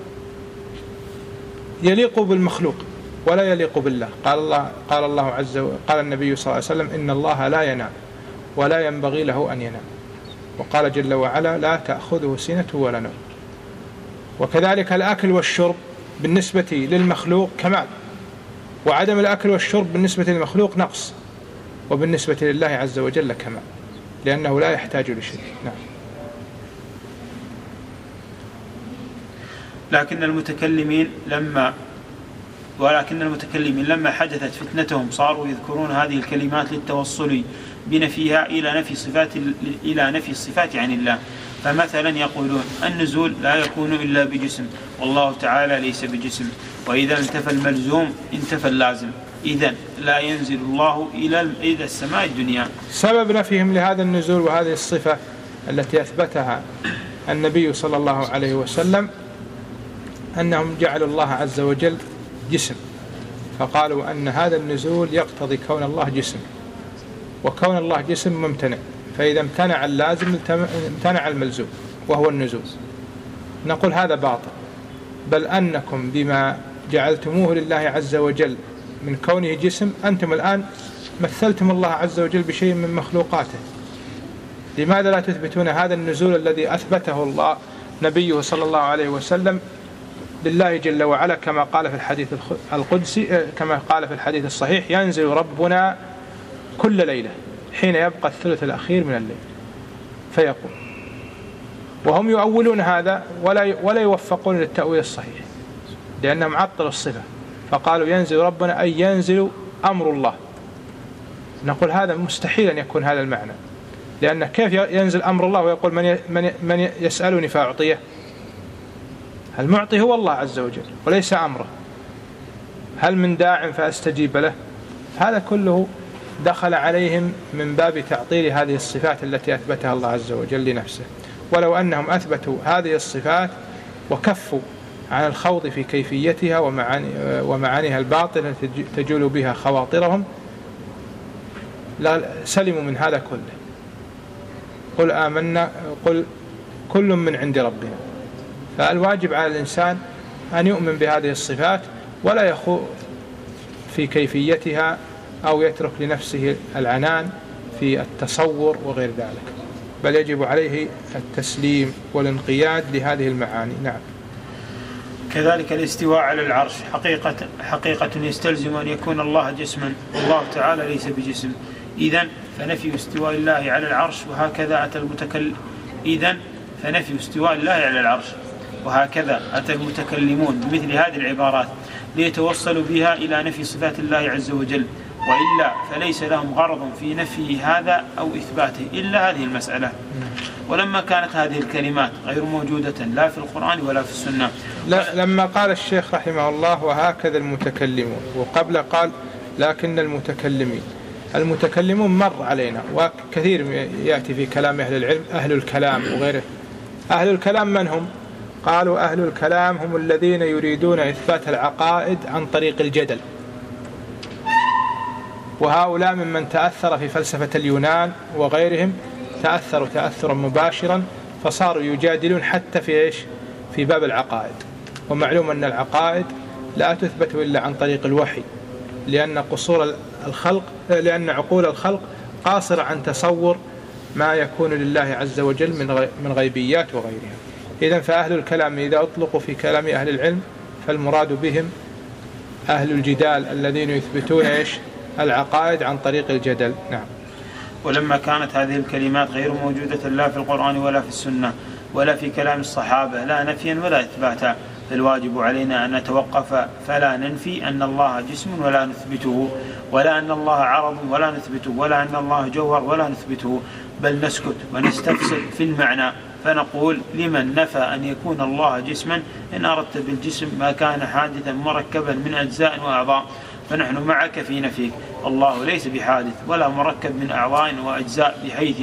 يليق بالمخلوق ولا يليق بالله، قال الله عز وجل، قال النبي صلى الله عليه وسلم إن الله لا ينام، ولا ينبغي له أن ينام. وقال جل وعلا لا تأخذه سنة ولا نوم. وكذلك الأكل والشرب بالنسبة للمخلوق كمال، وعدم الأكل والشرب بالنسبة للمخلوق نقص، وبالنسبة لله عز وجل كمال، لأنه لا يحتاج لشيء. نعم. ولكن المتكلمين لما حدثت فتنتهم صاروا يذكرون هذه الكلمات للتوصل بنفيها إلى نفي الصفات عن الله. فمثلا يقولون النزول لا يكون إلا بجسم، والله تعالى ليس بجسم، وإذا انتفى الملزوم انتفى اللازم، إذن لا ينزل الله إلى السماء الدنيا. سبب نفيهم لهذا النزول وهذه الصفة التي أثبتها النبي صلى الله عليه وسلم أنهم جعلوا الله عز وجل جسم، فقالوا أن هذا النزول يقتضي كون الله جسم، وكون الله جسم ممتنع، فإذا امتنع اللازم امتنع الملزوم وهو النزول. نقول هذا باطل، بل أنكم بما جعلتموه لله عز وجل من كونه جسم أنتم الآن مثلتم الله عز وجل بشيء من مخلوقاته. لماذا لا تثبتون هذا النزول الذي أثبته الله نبيه صلى الله عليه وسلم لله جل وعلا، كما قال في الحديث القدسي، كما قال في الحديث الصحيح ينزل ربنا كل ليلة حين يبقى الثلث الأخير من الليل فيقول. وهم يؤولون هذا ولا يوفقون للتأويل الصحيح، لأنهم عطلوا الصفة فقالوا ينزل ربنا أي ينزل أمر الله. نقول هذا مستحيل أن يكون هذا المعنى، لأن كيف ينزل أمر الله ويقول من يسألني فأعطيه؟ المعطي هو الله عز وجل وليس أمره. هل من داع فأستجيب له؟ هذا كله دخل عليهم من باب تعطيل هذه الصفات التي أثبتها الله عز وجل لنفسه. ولو أنهم أثبتوا هذه الصفات وكفوا عن الخوض في كيفيتها ومعانيها الباطلة التي تجول بها خواطرهم لا سلموا من هذا كله. قل آمنا، قل كل من عند ربنا. فالواجب على الإنسان أن يؤمن بهذه الصفات ولا يخوض في كيفيتها أو يترك لنفسه العنان في التصور وغير ذلك، بل يجب عليه التسليم والانقياد لهذه المعاني. نعم. كذلك الاستواء على العرش حقيقة يستلزم أن يكون الله جسما، والله تعالى ليس بجسم، إذن فنفي استواء الله على العرش وهكذا أتى المتكلمون بمثل هذه العبارات ليتوصلوا بها إلى نفي صفات الله عز وجل، وإلا فليس لهم غرض في نفي هذا أو إثباته إلا هذه المسألة. ولما كانت هذه الكلمات غير موجودة لا في القرآن ولا في السنة، لما قال الشيخ رحمه الله وهكذا المتكلمون، وقبل قال لكن المتكلمون مر علينا وكثير يأتي في كلام أهل العلم أهل الكلام وغيره. أهل الكلام من هم؟ قالوا أهل الكلام هم الذين يريدون إثبات العقائد عن طريق الجدل، وهؤلاء ممن تأثر في فلسفة اليونان وغيرهم، تأثروا تأثرا مباشرا فصاروا يجادلون حتى في باب العقائد. ومعلوم أن العقائد لا تثبت إلا عن طريق الوحي، لأن عقول الخلق قاصرة عن تصور ما يكون لله عز وجل من غيبيات وغيرها. إذن فأهل الكلام إذا أطلقوا في كلام أهل العلم فالمراد بهم أهل الجدال الذين يثبتون العقائد عن طريق الجدل. نعم. ولما كانت هذه الكلمات غير موجودة لا في القرآن ولا في السنة ولا في كلام الصحابة لا نفيا ولا إثباتا، فالواجب علينا أن نتوقف فلا ننفي أن الله جسم ولا نثبته، ولا أن الله عرض ولا نثبته، ولا أن الله جوهر ولا نثبته، بل نسكت ونستفسر في المعنى فنقول لمن نفى أن يكون الله جسما إن أردت بالجسم ما كان حادثا مركبا من أجزاء وأعضاء، فنحن معك في نفيك. الله ليس بحادث ولا مركب من أعضاء وأجزاء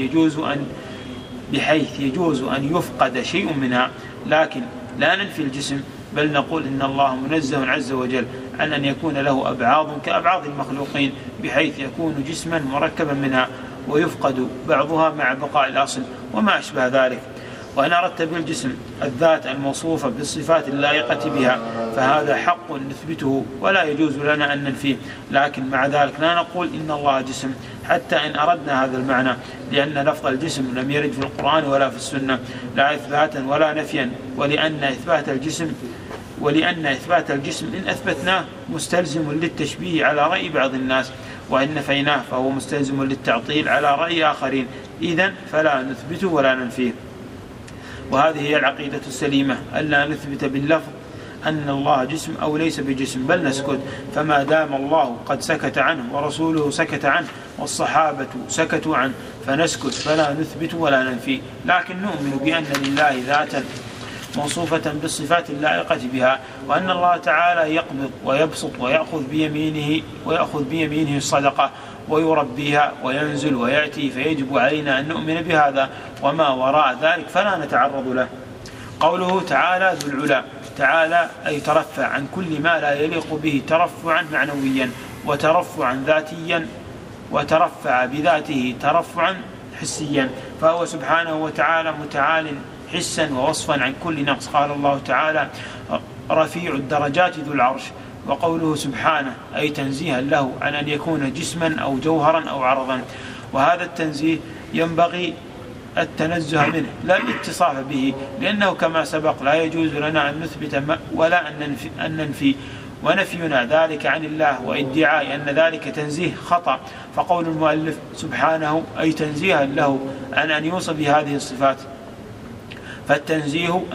بحيث يجوز أن يفقد شيء منها، لكن لا ننفي الجسم، بل نقول إن الله منزه عز وجل عن أن يكون له أبعاض كأبعاض المخلوقين بحيث يكون جسما مركبا منها ويفقد بعضها مع بقاء الأصل وما أشبه ذلك. وإن أردت بالجسم الذات الموصوفة بالصفات اللائقة بها فهذا حق نثبته ولا يجوز لنا أن ننفيه، لكن مع ذلك لا نقول إن الله جسم حتى إن أردنا هذا المعنى، لأن لفظ الجسم لم يرد في القرآن ولا في السنة لا إثباتا ولا نفيا، ولأن إثبات الجسم إن أثبتناه مستلزم للتشبيه على رأي بعض الناس، وإن نفيناه فهو مستلزم للتعطيل على رأي آخرين، إذن فلا نثبته ولا ننفيه. وهذه هي العقيدة السليمة، ألا نثبت باللفظ أن الله جسم أو ليس بجسم، بل نسكت، فما دام الله قد سكت عنه ورسوله سكت عنه والصحابة سكتوا عنه فنسكت، فلا نثبت ولا ننفي، لكن نؤمن بأن لله ذاتا موصوفة بالصفات اللائقة بها، وأن الله تعالى يقبض ويبسط ويأخذ بيمينه الصدقة ويربيها وينزل ويأتي، فيجب علينا أن نؤمن بهذا، وما وراء ذلك فلا نتعرض له. قوله تعالى ذو العلا، تعالى أي ترفع عن كل ما لا يليق به ترفعا معنويا وترفعا ذاتيا، وترفع بذاته ترفعا حسيا، فهو سبحانه وتعالى متعال حسا ووصفا عن كل نقص. قال الله تعالى رفيع الدرجات ذو العرش. وقوله سبحانه أي تنزيها له عن أن يكون جسما أو جوهرا أو عرضا، وهذا التنزيه ينبغي التنزه منه لا الاتصاف به، لأنه كما سبق لا يجوز لنا أن نثبت ولا أن ننفي، ونفينا ذلك عن الله وادعاء أن ذلك تنزيه خطأ. فقول المؤلف سبحانه أي تنزيها له عن أن يوصف بهذه الصفات، فالتنزيه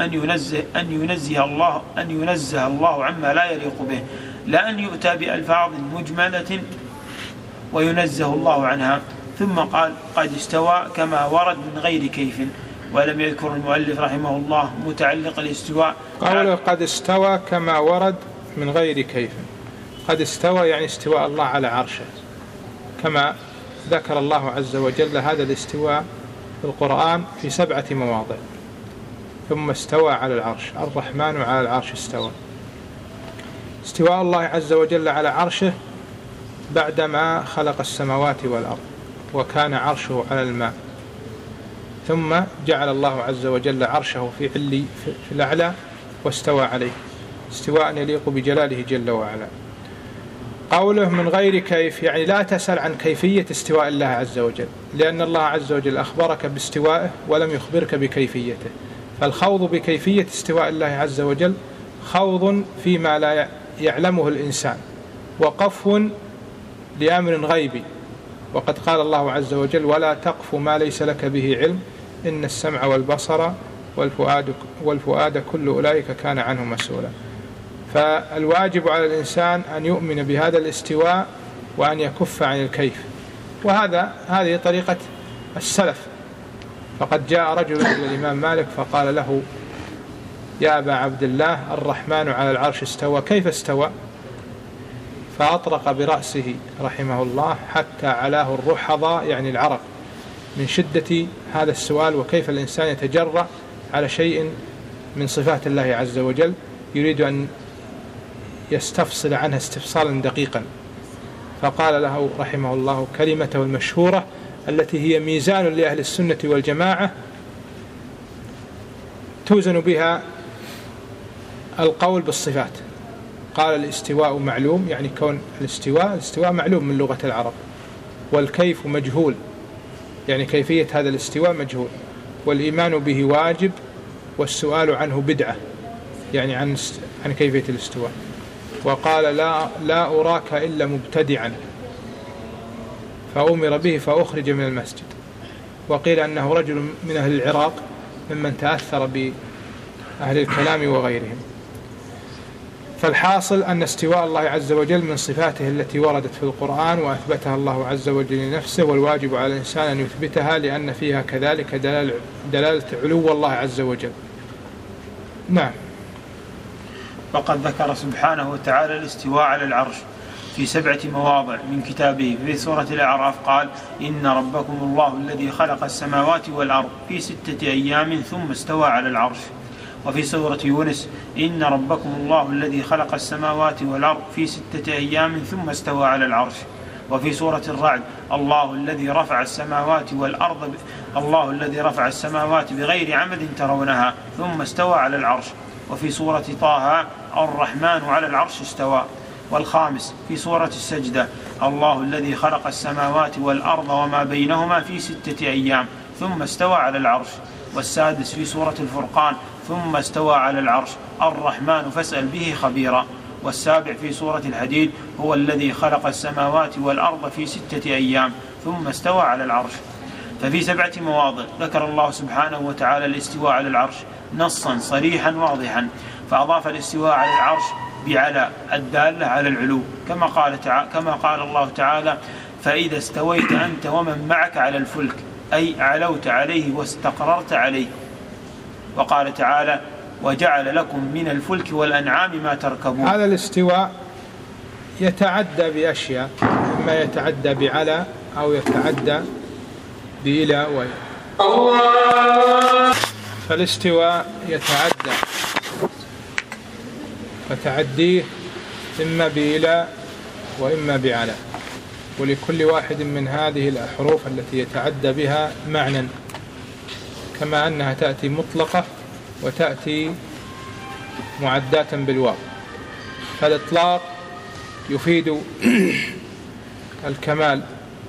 أن ينزه الله عما لا يليق به، لا أن يؤتى بألفاظ مجملة وينزه الله عنها. ثم قال قد استوى كما ورد من غير كيف، ولم يذكر المؤلف رحمه الله متعلق الاستواء. قوله قد استوى كما ورد من غير كيف، قد استوى يعني استواء الله على عرشه، كما ذكر الله عز وجل هذا الاستواء في القرآن في 7 مواضع. ثم استوى على العرش، الرحمن على العرش استوى. استواء الله عز وجل على عرشه بعدما خلق السماوات والأرض وكان عرشه على الماء، ثم جعل الله عز وجل عرشه في الأعلى واستوى عليه استواء يليق بجلاله جل وعلا. قوله من غير كيف يعني لا تسأل عن كيفية استواء الله عز وجل، لأن الله عز وجل أخبرك باستوائه ولم يخبرك بكيفيته، فالخوض بكيفية استواء الله عز وجل خوض فيما لا يعلمه الإنسان وقف لأمر غيبي، وقد قال الله عز وجل ولا تقف ما ليس لك به علم إن السمع والبصر والفؤاد كل أولئك كان عنه مسؤولا. فالواجب على الإنسان أن يؤمن بهذا الاستواء وأن يكف عن الكيف، هذه طريقة السلف. فقد جاء رجل إلى الإمام مالك فقال له يا أبا عبد الله الرحمن على العرش استوى، كيف استوى؟ فأطرق برأسه رحمه الله حتى علاه الرحضة يعني العرق من شدة هذا السؤال، وكيف الإنسان يتجرأ على شيء من صفات الله عز وجل يريد أن يستفصل عنها استفصالا دقيقا. فقال له رحمه الله كلمته المشهورة التي هي ميزان لأهل السنة والجماعة توزن بها القول بالصفات. قال الاستواء معلوم يعني كون الاستواء معلوم من لغة العرب، والكيف مجهول يعني كيفية هذا الاستواء مجهول، والإيمان به واجب، والسؤال عنه بدعة يعني عن كيفية الاستواء. وقال لا أراك إلا مبتدعا، فأمر به فأخرج من المسجد. وقيل أنه رجل من أهل العراق ممن تأثر بأهل الكلام وغيرهم. فالحاصل أن استواء الله عز وجل من صفاته التي وردت في القرآن وأثبتها الله عز وجل لنفسه، والواجب على الإنسان أن يثبتها لأن فيها كذلك دلالة علو الله عز وجل. نعم. وقد ذكر سبحانه وتعالى الاستواء على العرش في 7 مواضع من كتابه. في سورة الأعراف قال إن ربكم الله الذي خلق السماوات والأرض في 6 أيام ثم استوى على العرش. وفي سورة يونس إن ربكم الله الذي خلق السماوات والأرض في 6 أيام ثم استوى على العرش. وفي سورة الرعد الله الذي رفع السماوات بغير عمد ترونها ثم استوى على العرش. وفي سورة طه الرحمن على العرش استوى. والخامس في سورة السجدة الله الذي خلق السماوات والأرض وما بينهما في 6 أيام ثم استوى على العرش. والسادس في سورة الفرقان ثم استوى على العرش الرحمن فاسأل به خبيرا. والسابع في سورة الحديد هو الذي خلق السماوات والأرض في 6 أيام ثم استوى على العرش. ففي 7 مواضع ذكر الله سبحانه وتعالى الاستواء على العرش نصا صريحا واضحا، فأضاف الاستواء على العرش بعلى الدالة على العلو، كما قال الله تعالى فإذا استويت أنت ومن معك على الفلك، أي علوت عليه واستقررت عليه. وقال تعالى وجعل لكم من الفلك والأنعام ما تركبون. هذا الاستواء يتعدى بأشياء، إما يتعدى بعلى أو يتعدى بإلى فالاستواء يتعدى، فتعديه إما بإلى وإما بعلى، ولكل واحد من هذه الحروف التي يتعدى بها معنى، كما أنها تأتي مطلقة وتأتي معداة بالواو. فالإطلاق يفيد الكمال،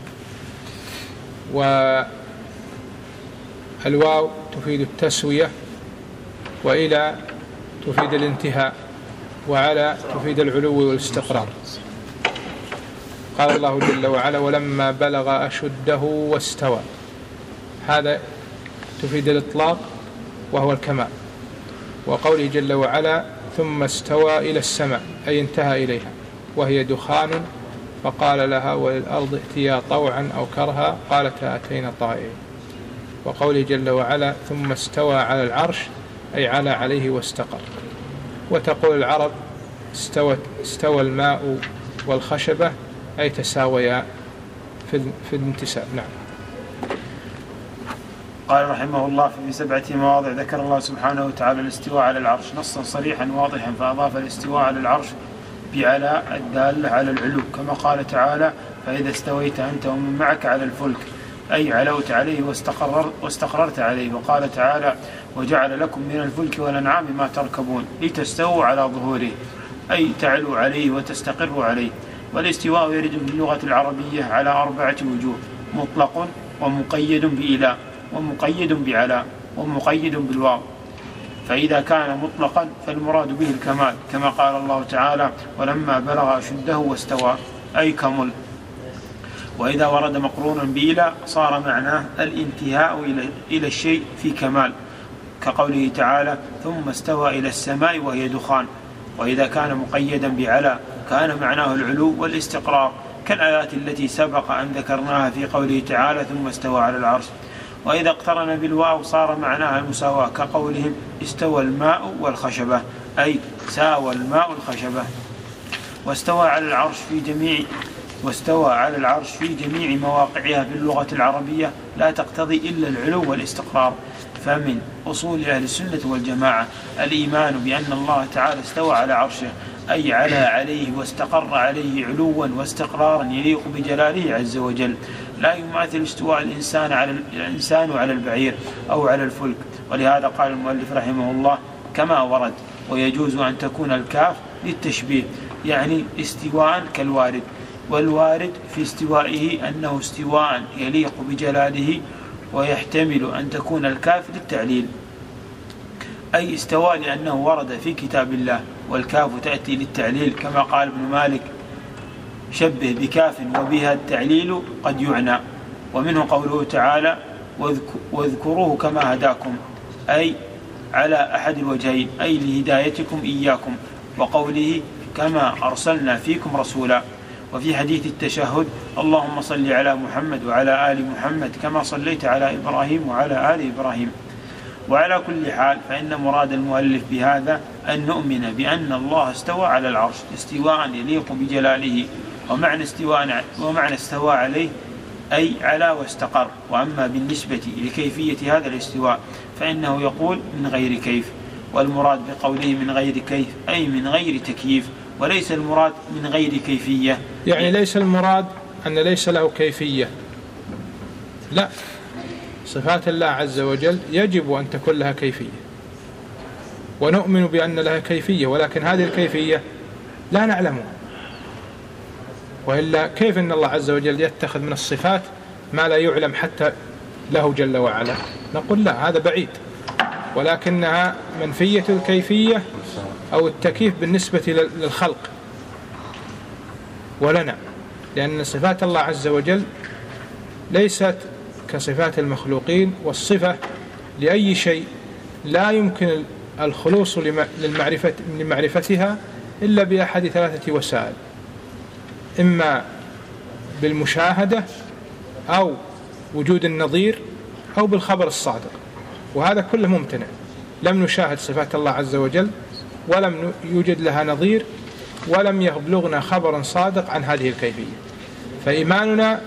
والواو تفيد التسوية، وإلى تفيد الانتهاء، وعلى تفيد العلو والاستقرار. قال الله جل وعلا ولما بلغ أشده واستوى، هذا تفيد الإطلاق وهو الكمال. وقوله جل وعلا ثم استوى إلى السماء، أي انتهى إليها وهي دخان فقال لها وللأرض ائتيا طوعا أو كرها قالتا أتينا طائعين. وقوله جل وعلا ثم استوى على العرش، أي على عليه واستقر. وتقول العرب استوى الماء والخشبة، أي تساويا في الانتساب. نعم. قال رحمه الله في 7 مواضع ذكر الله سبحانه وتعالى الاستواء على العرش نصا صريحا واضحا، فأضاف الاستواء على العرش بعلى الدالة على العلو، كما قال تعالى فإذا استويت أنت ومن معك على الفلك، أي علوت عليه واستقررت عليه. وقال تعالى وجعل لكم من الفلك والأنعام ما تركبون لتستووا على ظهوره، أي تعلوا عليه وتستقروا عليه. والاستواء يرد في اللغة العربية على 4 وجوه: مطلق ومقيد بإلى ومقيد بعلى ومقيد بالواو. فإذا كان مطلقا فالمراد به الكمال، كما قال الله تعالى ولما بلغ أشده واستوى، أي كمل. وإذا ورد مقرونا بإلى صار معناه الانتهاء إلى الشيء في كمال، كقوله تعالى ثم استوى إلى السماء وهي دخان. وإذا كان مقيدا بعلى كان معناه العلو والاستقرار، كالآيات التي سبق أن ذكرناها في قوله تعالى ثم استوى على العرش. وإذا اقترن بالواو صار معناها المساواة، كقولهم استوى الماء والخشبة، أي ساوى الماء الخشبة. واستوى على العرش في جميع مواقعها في اللغة العربية لا تقتضي إلا العلو والاستقرار. فمن أصول أهل السنة والجماعة الإيمان بأن الله تعالى استوى على عرشه، أي عليه واستقر عليه علوا واستقرارا يليق بجلاله عز وجل، لا يماثل استواء الإنسان على البعير أو على الفلك. ولهذا قال المؤلف رحمه الله كما ورد. ويجوز أن تكون الكاف للتشبيه، يعني استواء كالوارد، والوارد في استوائه أنه استواء يليق بجلاله، ويحتمل أن تكون الكاف للتعليل، أي استوى لأنه ورد في كتاب الله، والكاف تأتي للتعليل، كما قال ابن مالك شبه بكاف وبها التعليل قد يعنى. ومنه قوله تعالى واذكروه كما هداكم، أي على أحد الوجهين، أي لهدايتكم إياكم. وقوله كما أرسلنا فيكم رسولا. وفي حديث التشهد اللهم صل على محمد وعلى آل محمد كما صليت على إبراهيم وعلى آل إبراهيم. وعلى كل حال فإن مراد المؤلف بهذا أن نؤمن بأن الله استوى على العرش استواء يليق بجلاله، ومعنى استوى عليه أي على واستقر. وأما بالنسبة لكيفية هذا الاستواء فإنه يقول من غير كيف، والمراد بقوله من غير كيف أي من غير تكييف، وليس المراد من غير كيفية، يعني ليس المراد أن ليس له كيفية، لا، صفات الله عز وجل يجب أن تكون لها كيفية، ونؤمن بأن لها كيفية، ولكن هذه الكيفية لا نعلمها، وإلا كيف أن الله عز وجل يتخذ من الصفات ما لا يعلم حتى له جل وعلا؟ نقول لا، هذا بعيد، ولكنها منفية الكيفية أو التكييف بالنسبة للخلق ولنا، لأن صفات الله عز وجل ليست كصفات المخلوقين، والصفة لأي شيء لا يمكن الخلوص لمعرفتها إلا بأحد ثلاثة وسائل: إما بالمشاهدة أو وجود النظير أو بالخبر الصادق، وهذا كله ممتنع. لم نشاهد صفات الله عز وجل، ولم يوجد لها نظير، ولم يبلغنا خبر صادق عن هذه الكيفية. فإيماننا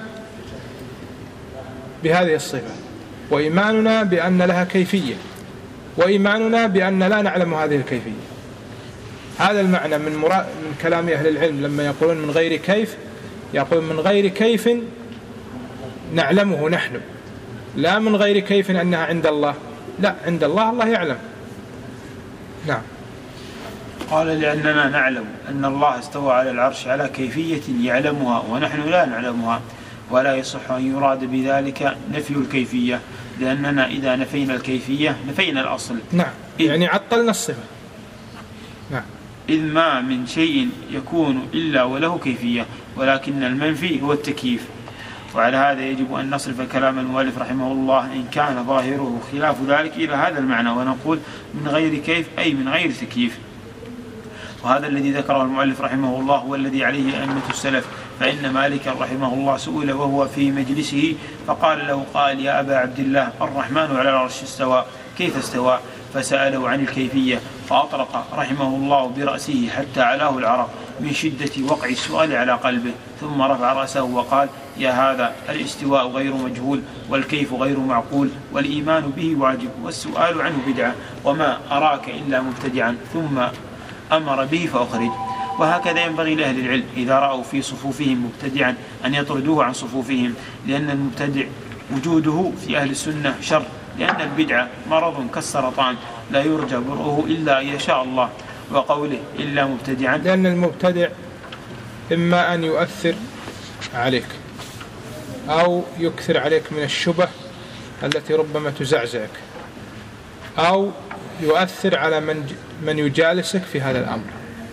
بهذه الصفة، وإيماننا بأن لها كيفية، وإيماننا بأن لا نعلم هذه الكيفية، هذا المعنى من كلام أهل العلم لما يقولون من غير كيف، يقول من غير كيف نعلمه نحن، لا من غير كيف أنها عند الله، لا، عند الله، الله يعلم. نعم. قال: لأننا نعلم أن الله استوى على العرش على كيفية يعلمها ونحن لا نعلمها، ولا يصح أن يراد بذلك نفي الكيفية، لأننا إذا نفينا الكيفية نفينا الأصل. نعم، يعني عطلنا الصفة. نعم. إذ ما من شيء يكون إلا وله كيفية، ولكن المنفي هو التكييف. وعلى هذا يجب أن نصرف كلام المؤلف رحمه الله إن كان ظاهره خلاف ذلك إلى هذا المعنى، ونقول من غير كيف أي من غير تكييف. وهذا الذي ذكره المؤلف رحمه الله هو الذي عليه أئمة السلف، فإن مالكا رحمه الله سئل وهو في مجلسه فقال له قائل: يا أبا عبد الله، الرحمن على العرش استوى، كيف استوى؟ فسأله عن الكيفية، فأطرق رحمه الله برأسه حتى علاه العرق من شدة وقع السؤال على قلبه، ثم رفع رأسه وقال: يا هذا، الاستواء غير مجهول، والكيف غير معقول، والإيمان به واجب، والسؤال عنه بدعة، وما أراك إلا مبتدعا، ثم أمر به فأخرج. وهكذا ينبغي لأهل العلم إذا رأوا في صفوفهم مبتدعا أن يطردوه عن صفوفهم، لأن المبتدع وجوده في أهل السنة شر، لأن البدعة مرض كالسرطان لا يرجى برؤه إلا أن يشاء الله. وقوله إلا مبتدعا، لأن المبتدع إما أن يؤثر عليك أو يكثر عليك من الشبه التي ربما تزعزعك، أو يؤثر على من يجالسك في هذا الأمر،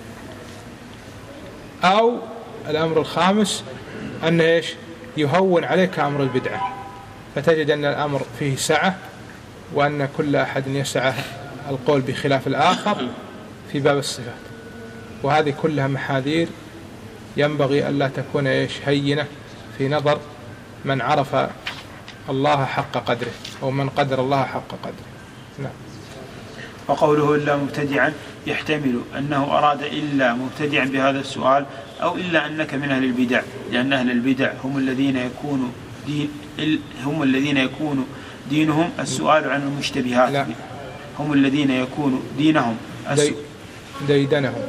أو الأمر الخامس أنه يهون عليك أمر البدعة، فتجد أن الأمر فيه سعة، وأن كل أحد يسعى القول بخلاف الآخر في باب الصفات. وهذه كلها محاذير ينبغي ألا تكون هينة في نظر من عرف الله حق قدره، أو من قدر الله حق قدره. نعم. وقوله إلا مبتدعا يحتمل أنه أراد إلا مبتدعا بهذا السؤال، أو إلا أنك من أهل البدع، لأن أهل البدع هم الذين يكون دينهم السؤال عن المشتبهات. لا. هم الذين يكون دينهم ديدنهم،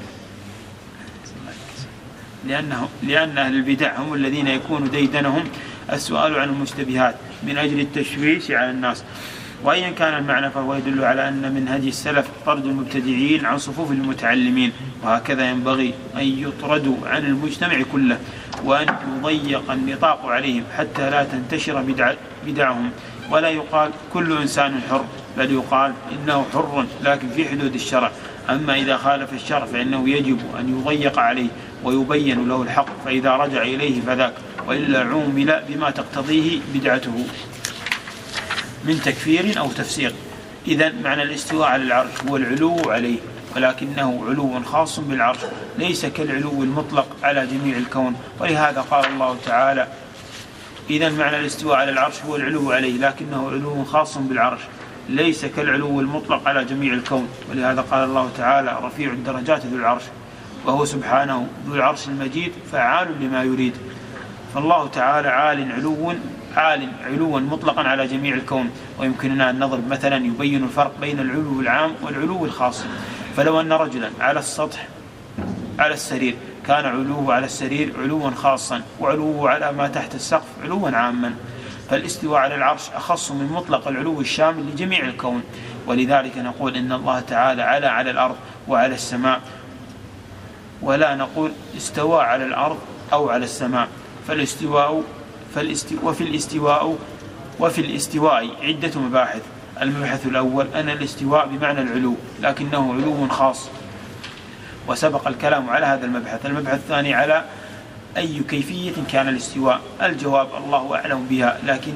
لأن أهل البدع هم الذين يكون ديدنهم السؤال عن المشتبهات من أجل التشويش على الناس. وأيا كان المعنى فهو يدل على أن من هدي السلف طرد المبتدعين عن صفوف المتعلمين، وهكذا ينبغي أن يطردوا عن المجتمع كله، وأن يضيق النطاق عليهم حتى لا تنتشر بدعهم. ولا يقال كل إنسان حر، بل يقال إنه حر لكن في حدود الشرع. أما إذا خالف الشرع فإنه يجب أن يضيق عليه ويبين له الحق، فإذا رجع إليه فذاك، وإلا عومل بما تقتضيه بدعته من تكفير أو تفسيق. إذن معنى الاستواء على العرش هو العلو عليه، ولكنه علو خاص بالعرش، ليس كالعلو المطلق على جميع الكون. ولهذا قال الله تعالى: إذن معنى الاستواء على العرش هو العلو عليه، لكنه علو خاص بالعرش، ليس كالعلو المطلق على جميع الكون. ولهذا قال الله تعالى: رفيع الدرجات ذو العرش، وهو سبحانه ذو العرش المجيد فعال لما يريد. فالله تعالى عال علوا مطلقا على جميع الكون. ويمكننا أن نضرب مثلا يبين الفرق بين العلو العام والعلو الخاص. فلو أن رجلا على السطح على السرير، كان علوه على السرير علوا خاصا، وعلوه على ما تحت السقف علوا عاما. فالاستواء على العرش أخص من مطلق العلو الشامل لجميع الكون. ولذلك نقول إن الله تعالى على الأرض وعلى السماء، ولا نقول استوى على الأرض أو على السماء. وفي الاستواء عدة مباحث. المبحث الأول أن الاستواء بمعنى العلو، لكنه علو خاص، وسبق الكلام على هذا المبحث. المبحث الثاني على أي كيفية كان الاستواء. الجواب الله أعلم بها، لكن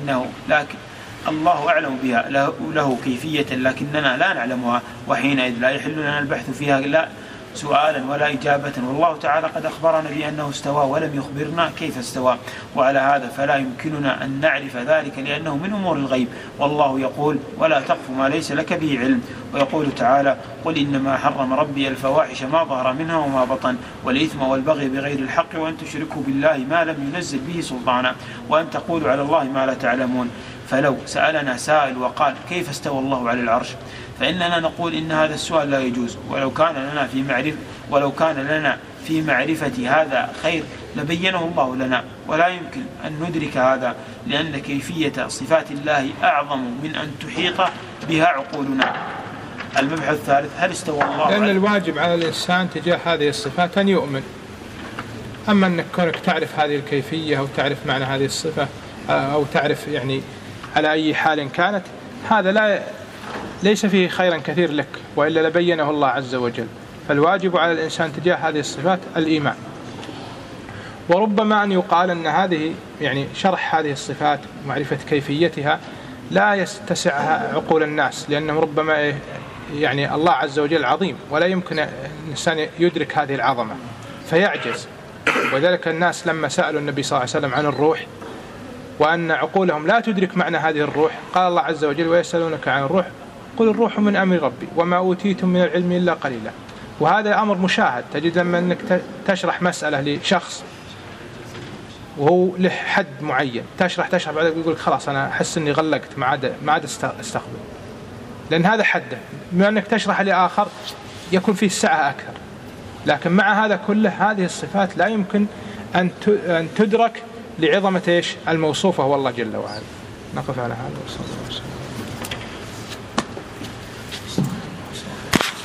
الله أعلم بها، له كيفية لكننا لا نعلمها، وحينئذ لا يحل لنا البحث فيها لا سؤالا ولا إجابة. والله تعالى قد أخبرنا بأنه استوى ولم يخبرنا كيف استوى، وعلى هذا فلا يمكننا أن نعرف ذلك لأنه من أمور الغيب. والله يقول: ولا تقف ما ليس لك به علم. ويقول تعالى: قل إنما حرم ربي الفواحش ما ظهر منها وما بطن، والإثم والبغي بغير الحق، وأن تشركوا بالله ما لم ينزل به سلطانا، وأن تقولوا على الله ما لا تعلمون. فلو سألنا سائل وقال: كيف استوى الله على العرش؟ فإننا نقول إن هذا السؤال لا يجوز، ولو كان لنا في معرفة هذا خير لبينه الله لنا، ولا يمكن أن ندرك هذا، لأن كيفية صفات الله أعظم من أن تحيط بها عقولنا. المبحث الثالث: هل استوى الله؟ لأن الواجب على الإنسان تجاه هذه الصفات أن يؤمن. أما أنك كونك تعرف هذه الكيفية أو تعرف معنى هذه الصفة أو تعرف يعني على أي حال كانت، هذا ليس فيه خيرا كثير لك، وإلا لبينه الله عز وجل. فالواجب على الإنسان تجاه هذه الصفات الإيمان. وربما أن يقال أن هذه يعني شرح هذه الصفات ومعرفة كيفيتها لا يستسعها عقول الناس، لأنه ربما يعني الله عز وجل عظيم ولا يمكن الإنسان يدرك هذه العظمة فيعجز. وذلك الناس لما سألوا النبي صلى الله عليه وسلم عن الروح وأن عقولهم لا تدرك معنى هذه الروح، قال الله عز وجل: ويسألونك عن الروح قل الروح من أمر ربي وما أوتيتم من العلم إلا قليلا. وهذا أمر مشاهد. تجد لما أنك تشرح مسألة لشخص وهو له حد معين، تشرح بعد يقول خلاص أنا أحس أني غلقت ما عاد استقبل، لأن هذا حده. بما أنك تشرح لآخر يكون فيه السعة أكثر. لكن مع هذا كله هذه الصفات لا يمكن أن تدرك لعظمة الموصوفة والله جل وعلا. نقف على هذا وصلى الله عليه وسلم.